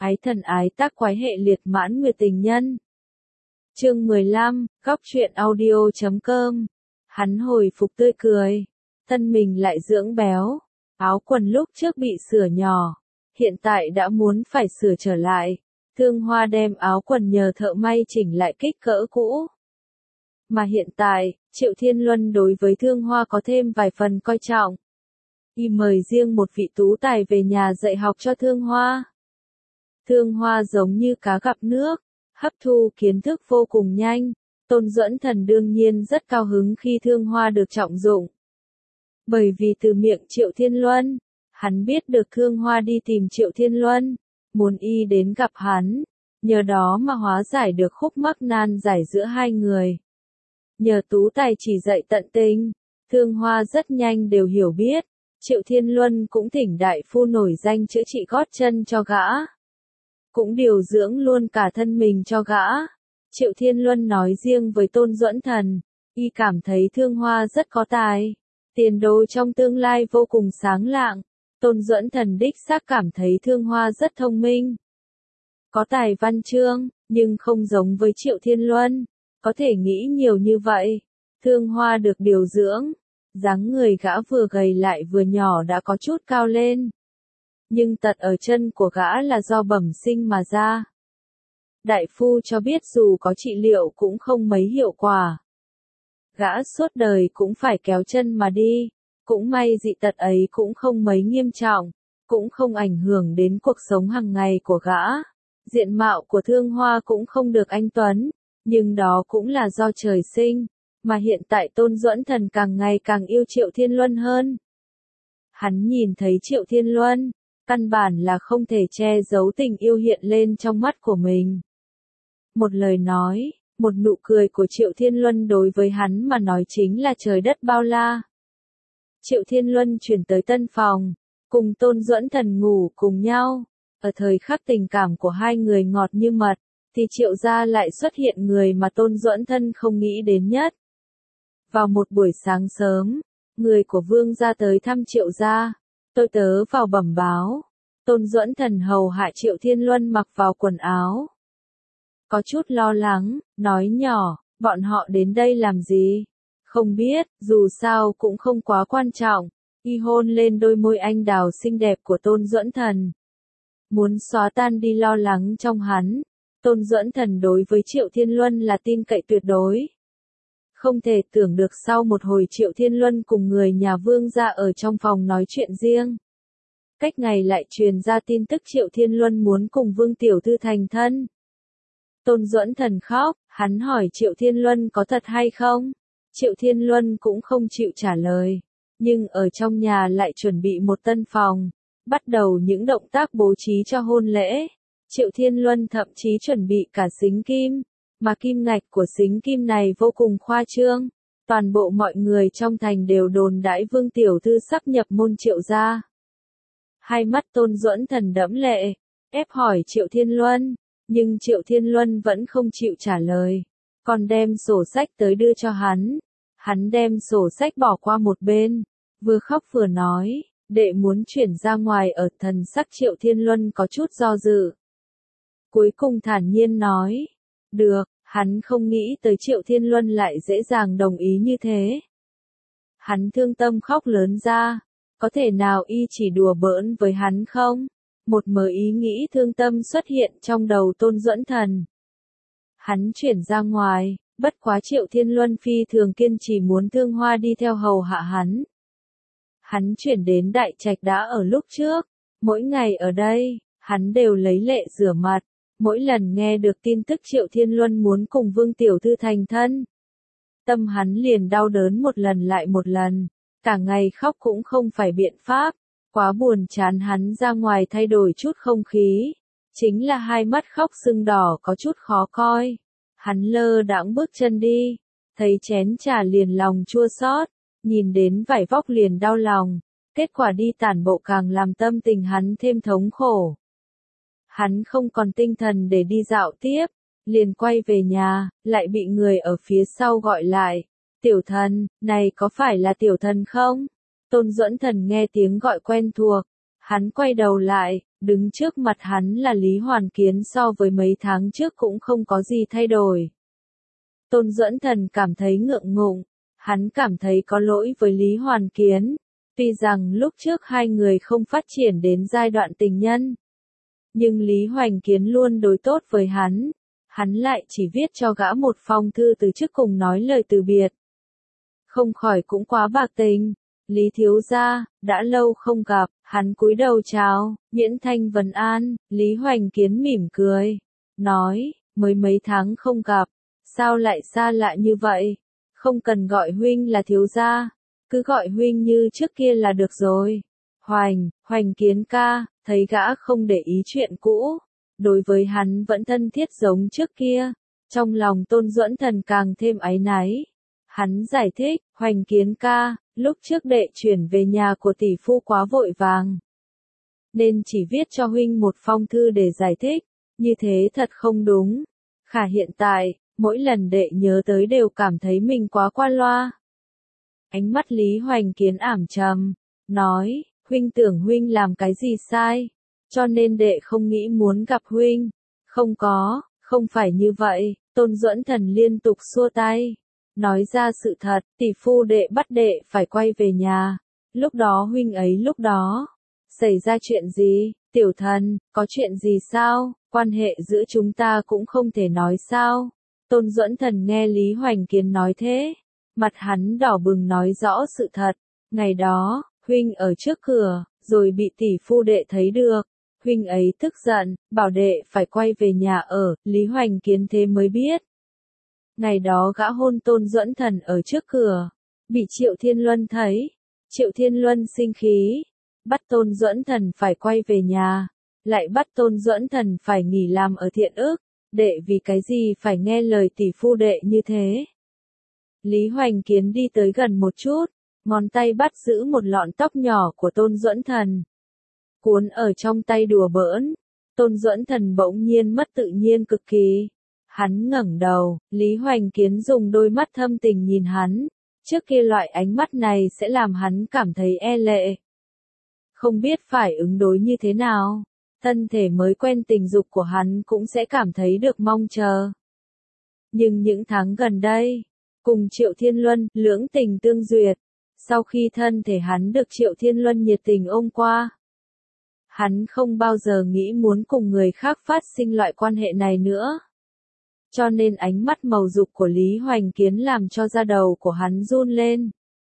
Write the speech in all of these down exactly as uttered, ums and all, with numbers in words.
Ái thần ái tác quái hệ liệt mãn nguyệt tình nhân. Chương mười lăm, góc truyện audio chấm com. Hắn hồi phục tươi cười, thân mình lại dưỡng béo, áo quần lúc trước bị sửa nhỏ, hiện tại đã muốn phải sửa trở lại. Thương Hoa đem áo quần nhờ thợ may chỉnh lại kích cỡ cũ. Mà hiện tại, Triệu Thiên Luân đối với Thương Hoa có thêm vài phần coi trọng. Y mời riêng một vị tú tài về nhà dạy học cho Thương Hoa. Thương Hoa giống như cá gặp nước, hấp thu kiến thức vô cùng nhanh. Tôn Duẫn Thần đương nhiên rất cao hứng khi Thương Hoa được trọng dụng. Bởi vì từ miệng Triệu Thiên Luân, hắn biết được Thương Hoa đi tìm Triệu Thiên Luân, muốn y đến gặp hắn, nhờ đó mà hóa giải được khúc mắc nan giải giữa hai người. Nhờ tú tài chỉ dạy tận tình, Thương Hoa rất nhanh đều hiểu biết, Triệu Thiên Luân cũng thỉnh đại phu nổi danh chữa trị gót chân cho gã. Cũng điều dưỡng luôn cả thân mình cho gã. Triệu Thiên Luân nói riêng với Tôn Duẫn Thần, y cảm thấy Thương Hoa rất có tài, tiền đồ trong tương lai vô cùng sáng lạng. Tôn Duẫn Thần đích xác cảm thấy Thương Hoa rất thông minh, có tài văn chương, nhưng không giống với Triệu Thiên Luân, có thể nghĩ nhiều như vậy. Thương Hoa được điều dưỡng, dáng người gã vừa gầy lại vừa nhỏ đã có chút cao lên. Nhưng tật ở chân của gã là do bẩm sinh mà ra. Đại phu cho biết dù có trị liệu cũng không mấy hiệu quả. Gã suốt đời cũng phải kéo chân mà đi. Cũng may dị tật ấy cũng không mấy nghiêm trọng, cũng không ảnh hưởng đến cuộc sống hàng ngày của gã. Diện mạo của Thương Hoa cũng không được anh tuấn, nhưng đó cũng là do trời sinh, mà hiện tại Tôn Duẫn Thần càng ngày càng yêu Triệu Thiên Luân hơn. Hắn nhìn thấy Triệu Thiên Luân, căn bản là không thể che giấu tình yêu hiện lên trong mắt của mình. Một lời nói, một nụ cười của Triệu Thiên Luân đối với hắn mà nói chính là trời đất bao la. Triệu Thiên Luân chuyển tới tân phòng, cùng Tôn Duẫn Thần ngủ cùng nhau. Ở thời khắc tình cảm của hai người ngọt như mật, thì Triệu gia lại xuất hiện người mà Tôn Duẫn Thần không nghĩ đến nhất. Vào một buổi sáng sớm, người của Vương gia tới thăm Triệu gia. Tôi tớ vào bẩm báo, Tôn Duẫn Thần hầu hạ Triệu Thiên Luân mặc vào quần áo. Có chút lo lắng, nói nhỏ, bọn họ đến đây làm gì? Không biết, dù sao cũng không quá quan trọng. Y hôn lên đôi môi anh đào xinh đẹp của Tôn Duẫn Thần. Muốn xóa tan đi lo lắng trong hắn. Tôn Duẫn Thần đối với Triệu Thiên Luân là tin cậy tuyệt đối. Không thể tưởng được sau một hồi Triệu Thiên Luân cùng người nhà Vương gia ở trong phòng nói chuyện riêng. Cách ngày lại truyền ra tin tức Triệu Thiên Luân muốn cùng Vương Tiểu Thư thành thân. Tôn Duẫn Thần khóc, hắn hỏi Triệu Thiên Luân có thật hay không? Triệu Thiên Luân cũng không chịu trả lời, nhưng ở trong nhà lại chuẩn bị một tân phòng, bắt đầu những động tác bố trí cho hôn lễ. Triệu Thiên Luân thậm chí chuẩn bị cả xính kim, mà kim ngạch của xính kim này vô cùng khoa trương. Toàn bộ mọi người trong thành đều đồn đãi Vương Tiểu Thư sắp nhập môn Triệu gia. Hai mắt Tôn Duẫn Thần đẫm lệ, ép hỏi Triệu Thiên Luân, nhưng Triệu Thiên Luân vẫn không chịu trả lời. Còn đem sổ sách tới đưa cho hắn. Hắn đem sổ sách bỏ qua một bên, vừa khóc vừa nói, đệ muốn chuyển ra ngoài ở. Thần sắc Triệu Thiên Luân có chút do dự. Cuối cùng thản nhiên nói, được, hắn không nghĩ tới Triệu Thiên Luân lại dễ dàng đồng ý như thế. Hắn thương tâm khóc lớn ra, có thể nào y chỉ đùa bỡn với hắn không? Một mớ ý nghĩ thương tâm xuất hiện trong đầu Tôn Duẫn Thần. Hắn chuyển ra ngoài. Bất quá Triệu Thiên Luân phi thường kiên trì muốn Thương Hoa đi theo hầu hạ hắn. Hắn chuyển đến Đại Trạch đã ở lúc trước. Mỗi ngày ở đây, hắn đều lấy lệ rửa mặt. Mỗi lần nghe được tin tức Triệu Thiên Luân muốn cùng Vương Tiểu Thư thành thân, tâm hắn liền đau đớn một lần lại một lần. Cả ngày khóc cũng không phải biện pháp. Quá buồn chán hắn ra ngoài thay đổi chút không khí. Chính là hai mắt khóc sưng đỏ có chút khó coi. Hắn lơ đãng bước chân đi, thấy chén trà liền lòng chua xót, nhìn đến vải vóc liền đau lòng, kết quả đi tản bộ càng làm tâm tình hắn thêm thống khổ. Hắn không còn tinh thần để đi dạo tiếp, liền quay về nhà, lại bị người ở phía sau gọi lại, tiểu thần, này có phải là tiểu thần không? Tôn Duẫn Thần nghe tiếng gọi quen thuộc, Hắn quay đầu lại, đứng trước mặt hắn là Lý Hoàn Kiến so với mấy tháng trước cũng không có gì thay đổi. Tôn Duẫn Thần cảm thấy ngượng ngùng, hắn cảm thấy có lỗi với Lý Hoàn Kiến. Tuy rằng lúc trước hai người không phát triển đến giai đoạn tình nhân, nhưng Lý Hoành Kiến luôn đối tốt với hắn, hắn lại chỉ viết cho gã một phong thư từ chức cùng nói lời từ biệt. Không khỏi cũng quá bạc tình. Lý thiếu gia, đã lâu không gặp, hắn cúi đầu chào, Nhiễn Thanh vấn an, Lý Hoành Kiến mỉm cười, nói, mới mấy tháng không gặp, sao lại xa lạ như vậy, không cần gọi huynh là thiếu gia, cứ gọi huynh như trước kia là được rồi. Hoành, Hoành Kiến ca, thấy gã không để ý chuyện cũ, đối với hắn vẫn thân thiết giống trước kia, trong lòng Tôn Duẫn Thần càng thêm áy náy. Hắn giải thích, Hoành Kiến ca, lúc trước đệ chuyển về nhà của tỷ phu quá vội vàng, nên chỉ viết cho huynh một phong thư để giải thích, như thế thật không đúng. Khả hiện tại, mỗi lần đệ nhớ tới đều cảm thấy mình quá qua loa. Ánh mắt Lý Hoành Kiến ảm trầm, nói, huynh tưởng huynh làm cái gì sai, cho nên đệ không nghĩ muốn gặp huynh. Không có, không phải như vậy, Tôn Duẫn Thần liên tục xua tay. Nói ra sự thật, tỷ phu đệ bắt đệ phải quay về nhà. Lúc đó huynh ấy lúc đó, xảy ra chuyện gì, tiểu thần, có chuyện gì sao, quan hệ giữa chúng ta cũng không thể nói sao. Tôn Duẫn Thần nghe Lý Hoành Kiến nói thế, mặt hắn đỏ bừng nói rõ sự thật. Ngày đó, huynh ở trước cửa, rồi bị tỷ phu đệ thấy được. Huynh ấy tức giận, bảo đệ phải quay về nhà ở, Lý Hoành Kiến thế mới biết. Ngày đó gã hôn Tôn Duẫn Thần ở trước cửa, bị Triệu Thiên Luân thấy. Triệu Thiên Luân sinh khí, bắt Tôn Duẫn Thần phải quay về nhà, lại bắt Tôn Duẫn Thần phải nghỉ làm ở Thiện Ức. Đệ vì cái gì phải nghe lời tỷ phu đệ như thế? Lý Hoành Kiến đi tới gần một chút, ngón tay bắt giữ một lọn tóc nhỏ của Tôn Duẫn Thần, cuốn ở trong tay đùa bỡn. Tôn Duẫn Thần bỗng nhiên mất tự nhiên cực kỳ. Hắn ngẩng đầu, Lý Hoành Kiến dùng đôi mắt thâm tình nhìn hắn. Trước kia loại ánh mắt này sẽ làm hắn cảm thấy e lệ. Không biết phải ứng đối như thế nào. Thân thể mới quen tình dục của hắn cũng sẽ cảm thấy được mong chờ. Nhưng những tháng gần đây, cùng Triệu Thiên Luân, lưỡng tình tương duyệt. Sau khi thân thể hắn được Triệu Thiên Luân nhiệt tình ôm qua, hắn không bao giờ nghĩ muốn cùng người khác phát sinh loại quan hệ này nữa. Cho nên ánh mắt màu dục của Lý Hoành Kiến làm cho da đầu của hắn run lên.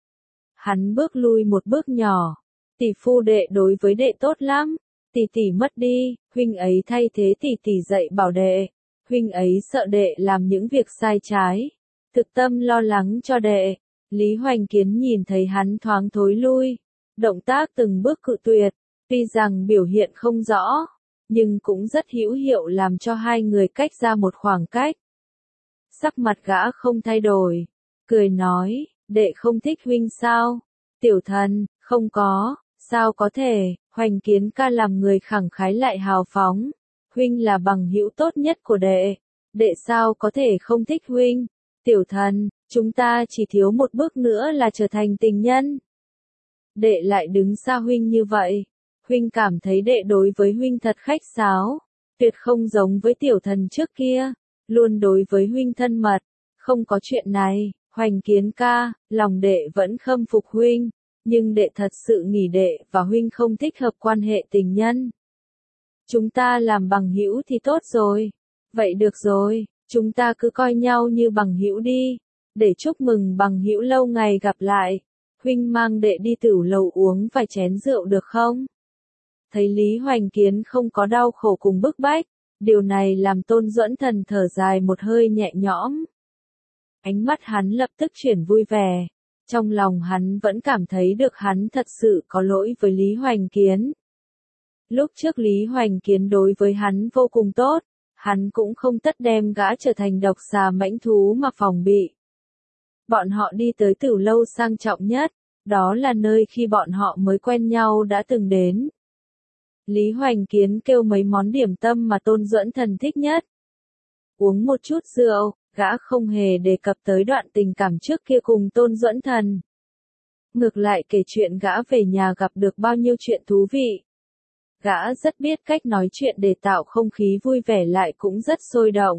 Hắn bước lui một bước nhỏ. Tỷ phu đệ đối với đệ tốt lắm. Tỷ tỷ mất đi, huynh ấy thay thế tỷ tỷ dạy bảo đệ. Huynh ấy sợ đệ làm những việc sai trái. Thực tâm lo lắng cho đệ. Lý Hoành Kiến nhìn thấy hắn thoáng thối lui. Động tác từng bước cự tuyệt. Tuy rằng biểu hiện không rõ, nhưng cũng rất hữu hiệu làm cho hai người cách ra một khoảng cách. Sắc mặt gã không thay đổi, cười nói, đệ không thích huynh sao? Tiểu thần, không có, sao có thể, Hoành Kiến ca làm người khẳng khái lại hào phóng. Huynh là bằng hữu tốt nhất của đệ, đệ sao có thể không thích huynh? Tiểu thần, chúng ta chỉ thiếu một bước nữa là trở thành tình nhân. Đệ lại đứng xa huynh như vậy. Huynh cảm thấy đệ đối với huynh thật khách sáo, tuyệt không giống với tiểu thần trước kia, luôn đối với huynh thân mật. Không có chuyện này, Hoành Kiến ca, lòng đệ vẫn khâm phục huynh, nhưng đệ thật sự nghĩ đệ và huynh không thích hợp quan hệ tình nhân. Chúng ta làm bằng hữu thì tốt rồi. Vậy được rồi, chúng ta cứ coi nhau như bằng hữu đi, để chúc mừng bằng hữu lâu ngày gặp lại. Huynh mang đệ đi tửu lầu uống vài chén rượu được không? Thấy Lý Hoành Kiến không có đau khổ cùng bức bách, điều này làm Tôn Duẫn Thần thở dài một hơi nhẹ nhõm. Ánh mắt hắn lập tức chuyển vui vẻ, trong lòng hắn vẫn cảm thấy được hắn thật sự có lỗi với Lý Hoành Kiến. Lúc trước Lý Hoành Kiến đối với hắn vô cùng tốt, hắn cũng không tất đem gã trở thành độc xà mãnh thú mà phòng bị. Bọn họ đi tới tửu lâu sang trọng nhất, đó là nơi khi bọn họ mới quen nhau đã từng đến. Lý Hoành Kiến kêu mấy món điểm tâm mà Tôn Duẫn Thần thích nhất. Uống một chút rượu, gã không hề đề cập tới đoạn tình cảm trước kia cùng Tôn Duẫn Thần. Ngược lại kể chuyện gã về nhà gặp được bao nhiêu chuyện thú vị. Gã rất biết cách nói chuyện để tạo không khí vui vẻ lại cũng rất sôi động.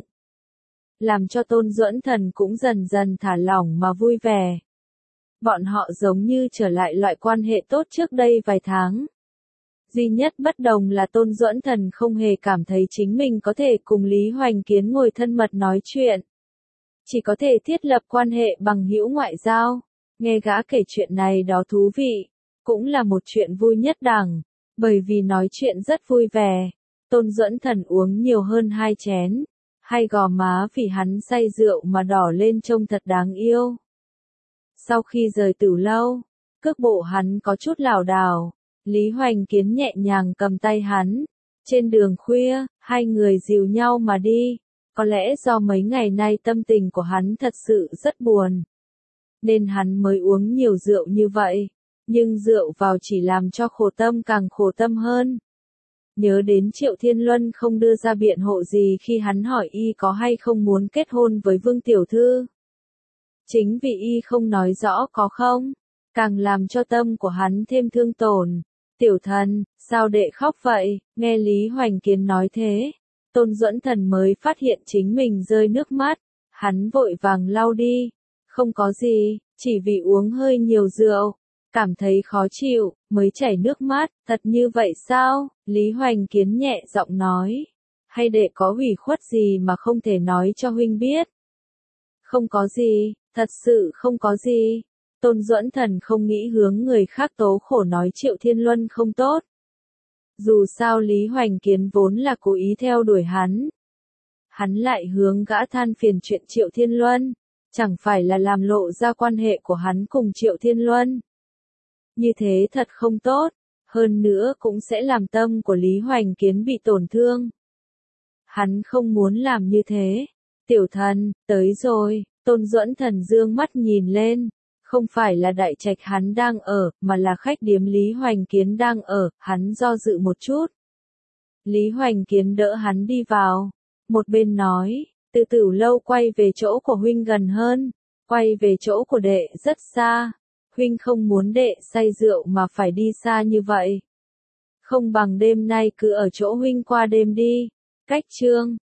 Làm cho Tôn Duẫn Thần cũng dần dần thả lỏng mà vui vẻ. Bọn họ giống như trở lại loại quan hệ tốt trước đây vài tháng. Duy nhất bất đồng là Tôn Duẫn Thần không hề cảm thấy chính mình có thể cùng Lý Hoành Kiến ngồi thân mật nói chuyện. Chỉ có thể thiết lập quan hệ bằng hữu ngoại giao. Nghe gã kể chuyện này đó thú vị. Cũng là một chuyện vui nhất đẳng. Bởi vì nói chuyện rất vui vẻ. Tôn Duẫn Thần uống nhiều hơn hai chén. Hai gò má vì hắn say rượu mà đỏ lên trông thật đáng yêu. Sau khi rời Tử Lâu, cước bộ hắn có chút lảo đảo. Lý Hoành Kiến nhẹ nhàng cầm tay hắn. Trên đường khuya, hai người dìu nhau mà đi. Có lẽ do mấy ngày nay tâm tình của hắn thật sự rất buồn. Nên hắn mới uống nhiều rượu như vậy. Nhưng rượu vào chỉ làm cho khổ tâm càng khổ tâm hơn. Nhớ đến Triệu Thiên Luân không đưa ra biện hộ gì khi hắn hỏi y có hay không muốn kết hôn với Vương Tiểu Thư. Chính vì y không nói rõ có không, càng làm cho tâm của hắn thêm thương tổn. Tiểu Thần, sao đệ khóc vậy? Nghe Lý Hoành Kiến nói thế, Tôn Duẫn Thần mới phát hiện chính mình rơi nước mắt. Hắn vội vàng lau đi. Không có gì, chỉ vì uống hơi nhiều rượu. Cảm thấy khó chịu, mới chảy nước mắt, thật như vậy sao? Lý Hoành Kiến nhẹ giọng nói. Hay đệ có ủy khuất gì mà không thể nói cho huynh biết? Không có gì, thật sự không có gì. Tôn Duẫn Thần không nghĩ hướng người khác tố khổ nói Triệu Thiên Luân không tốt. Dù sao Lý Hoành Kiến vốn là cố ý theo đuổi hắn. Hắn lại hướng gã than phiền chuyện Triệu Thiên Luân. Chẳng phải là làm lộ ra quan hệ của hắn cùng Triệu Thiên Luân. Như thế thật không tốt, hơn nữa cũng sẽ làm tâm của Lý Hoành Kiến bị tổn thương. Hắn không muốn làm như thế. Tiểu Thần, tới rồi. Tôn Duẫn Thần dương mắt nhìn lên. Không phải là đại trạch hắn đang ở, mà là khách điếm Lý Hoành Kiến đang ở. Hắn do dự một chút. Lý Hoành Kiến đỡ hắn đi vào. Một bên nói, từ Tử Lâu quay về chỗ của huynh gần hơn. Quay về chỗ của đệ rất xa. Huynh không muốn đệ say rượu mà phải đi xa như vậy. Không bằng đêm nay cứ ở chỗ huynh qua đêm đi. Cách chương